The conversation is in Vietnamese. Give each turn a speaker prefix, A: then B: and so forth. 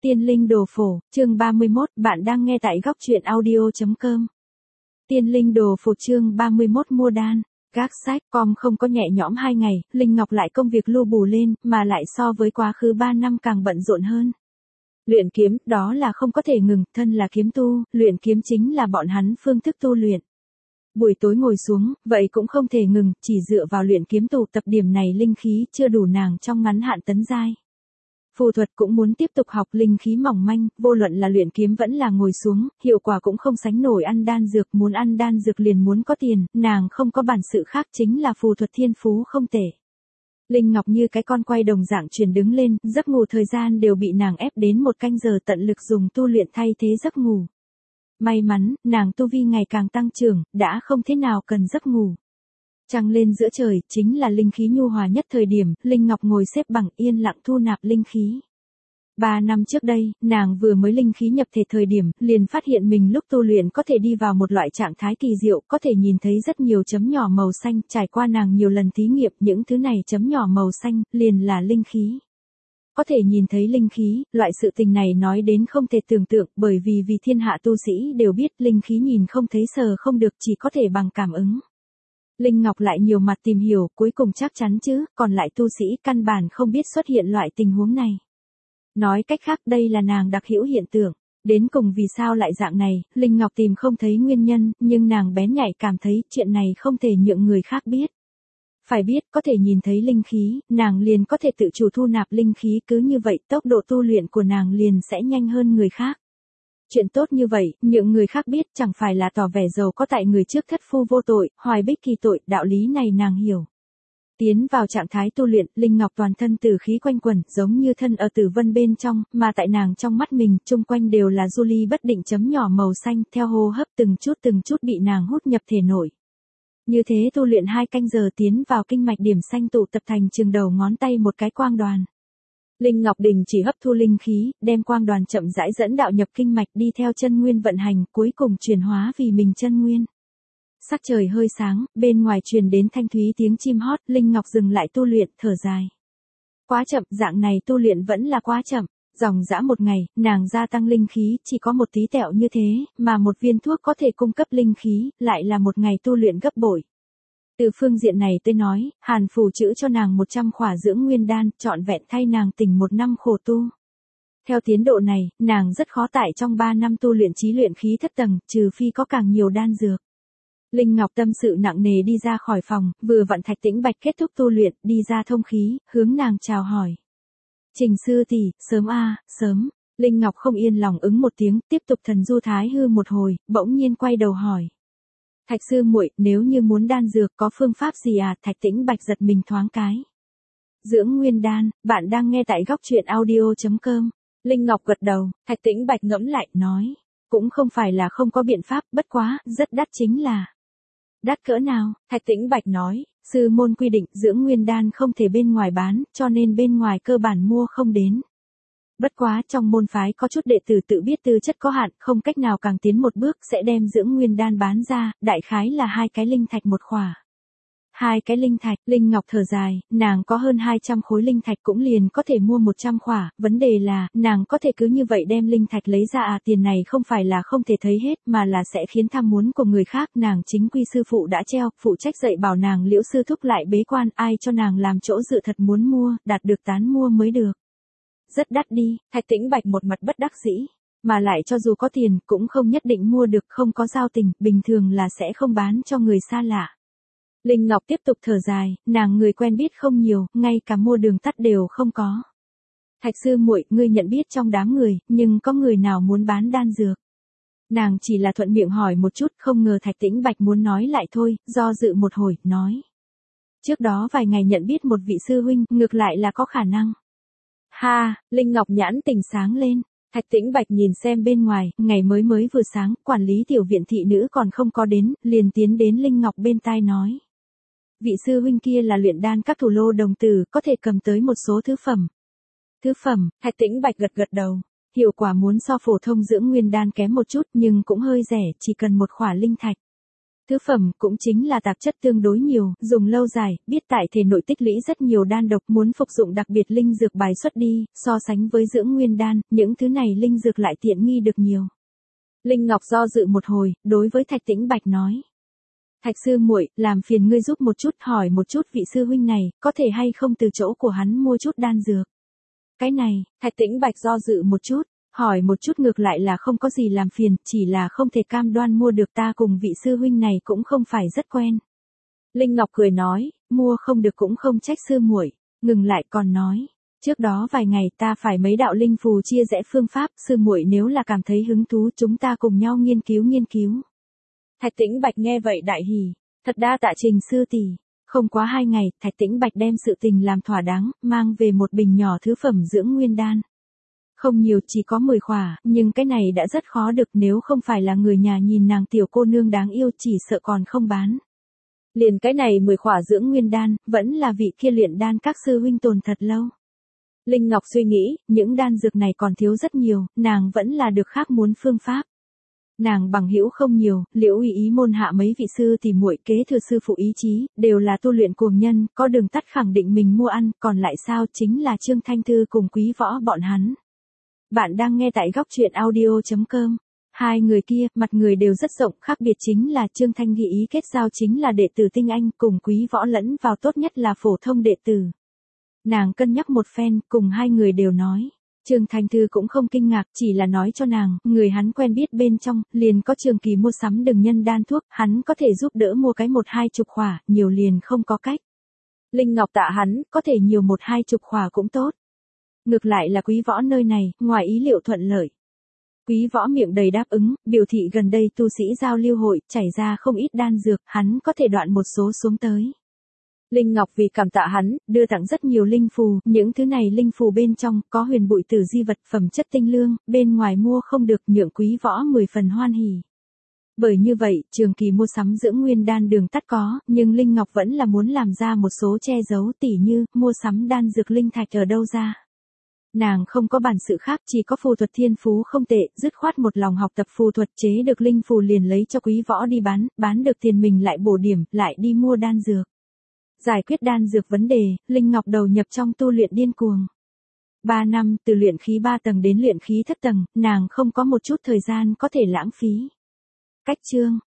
A: Tiên linh đồ phổ, chương 31, bạn đang nghe tại góc truyện audio.com. Tiên linh đồ phổ chương 31 mua đan. Gác sách com không có nhẹ nhõm 2 ngày, Linh Ngọc lại công việc lu bù lên, mà lại so với quá khứ 3 năm càng bận rộn hơn. Luyện kiếm, đó là không có thể ngừng, thân là kiếm tu, luyện kiếm chính là bọn hắn phương thức tu luyện. Buổi tối ngồi xuống, vậy cũng không thể ngừng, chỉ dựa vào luyện kiếm tụ tập điểm này linh khí chưa đủ nàng trong ngắn hạn tấn giai. Phù thuật cũng muốn tiếp tục học, linh khí mỏng manh, vô luận là luyện kiếm vẫn là ngồi xuống, hiệu quả cũng không sánh nổi ăn đan dược, muốn ăn đan dược liền muốn có tiền, nàng không có bản sự khác chính là phù thuật thiên phú không tệ. Linh Ngọc như cái con quay đồng dạng chuyển đứng lên, giấc ngủ thời gian đều bị nàng ép đến 1 canh giờ tận lực dùng tu luyện thay thế giấc ngủ. May mắn, nàng tu vi ngày càng tăng trưởng, đã không thế nào cần giấc ngủ. Trăng lên giữa trời, chính là linh khí nhu hòa nhất thời điểm, Linh Ngọc ngồi xếp bằng yên lặng thu nạp linh khí. 3 năm trước đây, nàng vừa mới linh khí nhập thể thời điểm, liền phát hiện mình lúc tu luyện có thể đi vào một loại trạng thái kỳ diệu, có thể nhìn thấy rất nhiều chấm nhỏ màu xanh, trải qua nàng nhiều lần thí nghiệm, những thứ này chấm nhỏ màu xanh, liền là linh khí. Có thể nhìn thấy linh khí, loại sự tình này nói đến không thể tưởng tượng, bởi vì thiên hạ tu sĩ đều biết linh khí nhìn không thấy sờ không được, chỉ có thể bằng cảm ứng. Linh Ngọc lại nhiều mặt tìm hiểu, cuối cùng chắc chắn chứ, còn lại tu sĩ căn bản không biết xuất hiện loại tình huống này. Nói cách khác đây là nàng đặc hữu hiện tượng. Đến cùng vì sao lại dạng này, Linh Ngọc tìm không thấy nguyên nhân, nhưng nàng bén nhạy cảm thấy chuyện này không thể nhượng người khác biết. Phải biết, có thể nhìn thấy linh khí, nàng liền có thể tự chủ thu nạp linh khí, cứ như vậy tốc độ tu luyện của nàng liền sẽ nhanh hơn người khác. Chuyện tốt như vậy, những người khác biết chẳng phải là tỏ vẻ giàu có tại người trước thất phu vô tội, hoài bích kỳ tội, đạo lý này nàng hiểu. Tiến vào trạng thái tu luyện, Linh Ngọc toàn thân tử khí quanh quẩn, giống như thân ở tử vân bên trong, mà tại nàng trong mắt mình, chung quanh đều là du ly bất định chấm nhỏ màu xanh, theo hô hấp từng chút bị nàng hút nhập thể nội. Như thế tu luyện 2 canh giờ tiến vào kinh mạch điểm xanh tụ tập thành chừng đầu ngón tay một cái quang đoàn. Linh Ngọc đình chỉ hấp thu linh khí, đem quang đoàn chậm rãi dẫn đạo nhập kinh mạch đi theo chân nguyên vận hành, cuối cùng chuyển hóa vì mình chân nguyên. Sắc trời hơi sáng, bên ngoài truyền đến thanh thúy tiếng chim hót, Linh Ngọc dừng lại tu luyện, thở dài. Quá chậm, dạng này tu luyện vẫn là quá chậm. Dòng dã 1 ngày, nàng gia tăng linh khí, chỉ có một tí tẹo như thế, mà một viên thuốc có thể cung cấp linh khí, lại là 1 ngày tu luyện gấp bội. Từ phương diện này tôi nói, Hàn phù chữ cho nàng 100 khỏa dưỡng nguyên đan, trọn vẹn thay nàng tỉnh 1 năm khổ tu. Theo tiến độ này, nàng rất khó tại trong 3 năm tu luyện chí luyện khí thất tầng, trừ phi có càng nhiều đan dược. Linh Ngọc tâm sự nặng nề đi ra khỏi phòng, vừa vặn Thạch Tĩnh Bạch kết thúc tu luyện, đi ra thông khí, hướng nàng chào hỏi. Trình sư tỷ, sớm a, sớm. Linh Ngọc không yên lòng ứng một tiếng, tiếp tục thần du thái hư một hồi, bỗng nhiên quay đầu hỏi. Thạch sư muội, nếu như muốn đan dược có phương pháp gì à? Thạch Tĩnh Bạch giật mình thoáng cái. Dưỡng nguyên đan, bạn đang nghe tại góc truyện audio.com. Linh Ngọc gật đầu, Thạch Tĩnh Bạch ngẫm lại, nói. Cũng không phải là không có biện pháp, bất quá, rất đắt chính là. Đắt cỡ nào? Thạch Tĩnh Bạch nói, sư môn quy định dưỡng nguyên đan không thể bên ngoài bán, cho nên bên ngoài cơ bản mua không đến. Bất quá trong môn phái có chút đệ tử tự biết tư chất có hạn, không cách nào càng tiến một bước sẽ đem dưỡng nguyên đan bán ra, đại khái là 2 cái linh thạch một khỏa. 2 cái linh thạch, Linh Ngọc thở dài, nàng có hơn 200 khối linh thạch cũng liền có thể mua 100 khỏa, vấn đề là, nàng có thể cứ như vậy đem linh thạch lấy ra à? Tiền này không phải là không thể thấy hết, mà là sẽ khiến tham muốn của người khác. Nàng chính quy sư phụ đã treo, phụ trách dạy bảo nàng Liễu sư thúc lại bế quan, ai cho nàng làm chỗ dựa thật muốn mua, đạt được tán mua mới được. Rất đắt đi, Thạch Tĩnh Bạch một mặt bất đắc dĩ, mà lại cho dù có tiền, cũng không nhất định mua được, không có giao tình, bình thường là sẽ không bán cho người xa lạ. Linh Ngọc tiếp tục thở dài, nàng người quen biết không nhiều, ngay cả mua đường tắt đều không có. Thạch sư muội, ngươi nhận biết trong đám người, nhưng có người nào muốn bán đan dược? Nàng chỉ là thuận miệng hỏi một chút, không ngờ Thạch Tĩnh Bạch muốn nói lại thôi, do dự một hồi, nói. Trước đó vài ngày nhận biết một vị sư huynh, ngược lại là có khả năng. Ha, Linh Ngọc nhãn tình sáng lên. Thạch Tĩnh Bạch nhìn xem bên ngoài, ngày mới vừa sáng, quản lý tiểu viện thị nữ còn không có đến, liền tiến đến Linh Ngọc bên tai nói. Vị sư huynh kia là luyện đan các thủ lô đồng tử, có thể cầm tới một số thứ phẩm. Thứ phẩm, Thạch Tĩnh Bạch gật đầu. Hiệu quả muốn so phổ thông dưỡng nguyên đan kém một chút nhưng cũng hơi rẻ, chỉ cần 1 khỏa linh thạch. Thứ phẩm cũng chính là tạp chất tương đối nhiều, dùng lâu dài, biết tại thể nội tích lũy rất nhiều đan độc, muốn phục dụng đặc biệt linh dược bài xuất đi, so sánh với dưỡng nguyên đan, những thứ này linh dược lại tiện nghi được nhiều. Linh Ngọc do dự một hồi, đối với Thạch Tĩnh Bạch nói. Thạch sư muội, làm phiền ngươi giúp một chút, hỏi một chút vị sư huynh này, có thể hay không từ chỗ của hắn mua chút đan dược. Cái này, Thạch Tĩnh Bạch do dự một chút, hỏi một chút ngược lại là không có gì làm phiền, chỉ là không thể cam đoan mua được, ta cùng vị sư huynh này cũng không phải rất quen. Linh Ngọc cười nói, mua không được cũng không trách sư muội, ngừng lại còn nói. Trước đó vài ngày ta phải mấy đạo linh phù chia rẽ phương pháp, sư muội nếu là cảm thấy hứng thú chúng ta cùng nhau nghiên cứu. Thạch Tĩnh Bạch nghe vậy đại hỉ, thật đa tạ Trình sư tỷ. Không quá 2 ngày, Thạch Tĩnh Bạch đem sự tình làm thỏa đáng, mang về một bình nhỏ thứ phẩm dưỡng nguyên đan. Không nhiều, chỉ có 10 khỏa, nhưng cái này đã rất khó được, nếu không phải là người nhà nhìn nàng tiểu cô nương đáng yêu chỉ sợ còn không bán. Liền cái này 10 khỏa dưỡng nguyên đan, vẫn là vị kia luyện đan các sư huynh tồn thật lâu. Linh Ngọc suy nghĩ, những đan dược này còn thiếu rất nhiều, nàng vẫn là được khác muốn phương pháp. Nàng bằng hữu không nhiều, Liễu Uy ý môn hạ mấy vị sư thì muội kế thừa sư phụ ý chí, đều là tu luyện cuồng nhân, có đường tắt khẳng định mình mua ăn, còn lại sao chính là Trương Thanh Thư cùng Quý Võ bọn hắn. Bạn đang nghe tại góc truyện audio.com. Hai người kia, mặt người đều rất rộng, khác biệt chính là Trương Thanh ghi ý kết giao chính là đệ tử tinh anh, cùng Quý Võ lẫn vào tốt nhất là phổ thông đệ tử. Nàng cân nhắc một phen, cùng hai người đều nói. Trương Thanh Thư cũng không kinh ngạc, chỉ là nói cho nàng, người hắn quen biết bên trong, liền có Trường Kỳ mua sắm đừng nhân đan thuốc, hắn có thể giúp đỡ mua cái 1-2 chục khỏa, nhiều liền không có cách. Linh Ngọc tạ hắn, có thể nhiều 1-2 chục khỏa cũng tốt. Ngược lại là Quý Võ nơi này, ngoài ý liệu thuận lợi. Quý Võ miệng đầy đáp ứng, biểu thị gần đây tu sĩ giao lưu hội, chảy ra không ít đan dược, hắn có thể đoạn một số xuống tới. Linh Ngọc vì cảm tạ hắn, đưa tặng rất nhiều linh phù, những thứ này linh phù bên trong có huyền bụi tử di vật phẩm chất tinh lương, bên ngoài mua không được, nhượng Quý Võ 10 phần hoan hỉ. Bởi như vậy, Trường Kỳ mua sắm dưỡng nguyên đan đường tắt có, nhưng Linh Ngọc vẫn là muốn làm ra một số che giấu, tỉ như mua sắm đan dược linh thạch ở đâu ra. Nàng không có bản sự khác, chỉ có phù thuật thiên phú không tệ, dứt khoát một lòng học tập phù thuật, chế được linh phù liền lấy cho Quý Võ đi bán được tiền mình lại bổ điểm, lại đi mua đan dược. Giải quyết đan dược vấn đề, Linh Ngọc đầu nhập trong tu luyện điên cuồng. 3 năm, từ luyện khí 3 tầng đến luyện khí thất tầng, nàng không có một chút thời gian có thể lãng phí. Cách chương